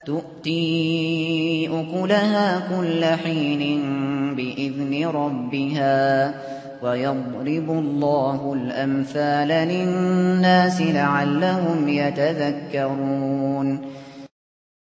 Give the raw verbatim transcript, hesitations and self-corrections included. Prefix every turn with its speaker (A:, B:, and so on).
A: تُؤْتِي أُكُلَهَا كُلَّ حِينٍ بِإِذْنِ رَبِّهَا ۗ وَيَضْرِبُ اللَّهُ الْأَمْثَالَ لِلنَّاسِ لَعَلَّهُمْ يَتَذَكَّرُونَ